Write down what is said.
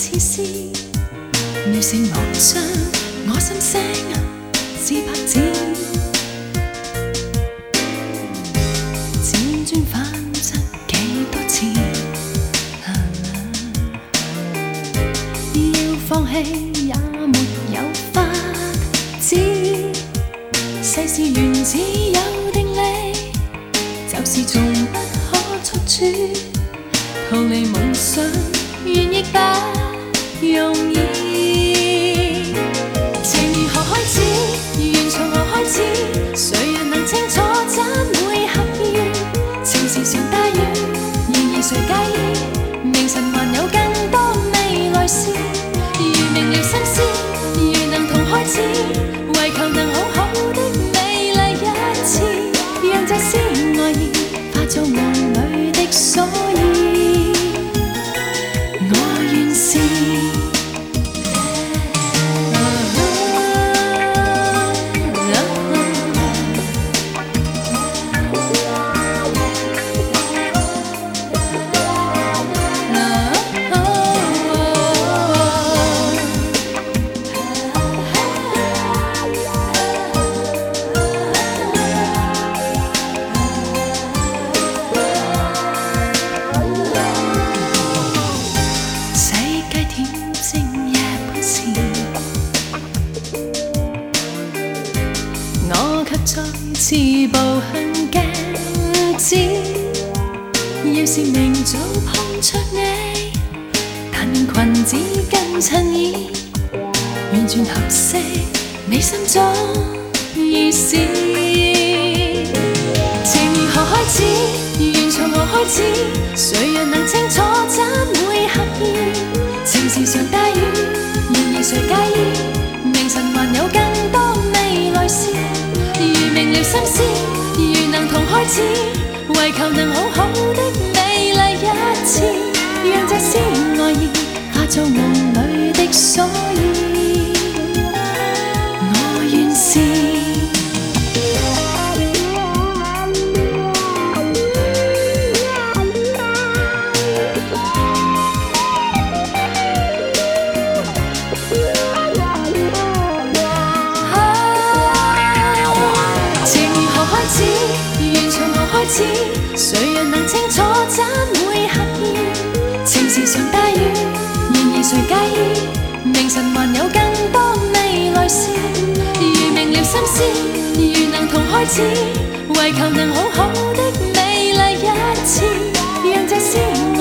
似是描成樂章，我心聲是白紙，輾轉反側幾多次，要放棄也沒有法子，世事原只有定理，就是從不可出處，逃離夢想原亦不容易。情如何開始，緣從何開始，誰人能清楚怎會合意？情時常大雨，然而誰介意？明晨還有更多未來事，如明了心思，如能同開始，為求能好好的美麗一次，讓這絲愛意化做夢裏的所以。我願是再次步向鏡子，要是明早碰着你，但願裙子跟襯衣，完全合適你心中意思。情如何開始，緣從何開始，誰人能清楚怎會合意？情時常大雨，然而誰介意？明晨還有更多未來事。如明了心思，如能同開始，為求能好好的美麗一次，讓這絲愛意化做夢裏的所以。我願是緣從何開始，誰人能清楚怎會合意？情時常大雨，然而誰介意？明晨還有更多未來事，如明了心思，如能同開始，為求能好好的美麗一次，讓這絲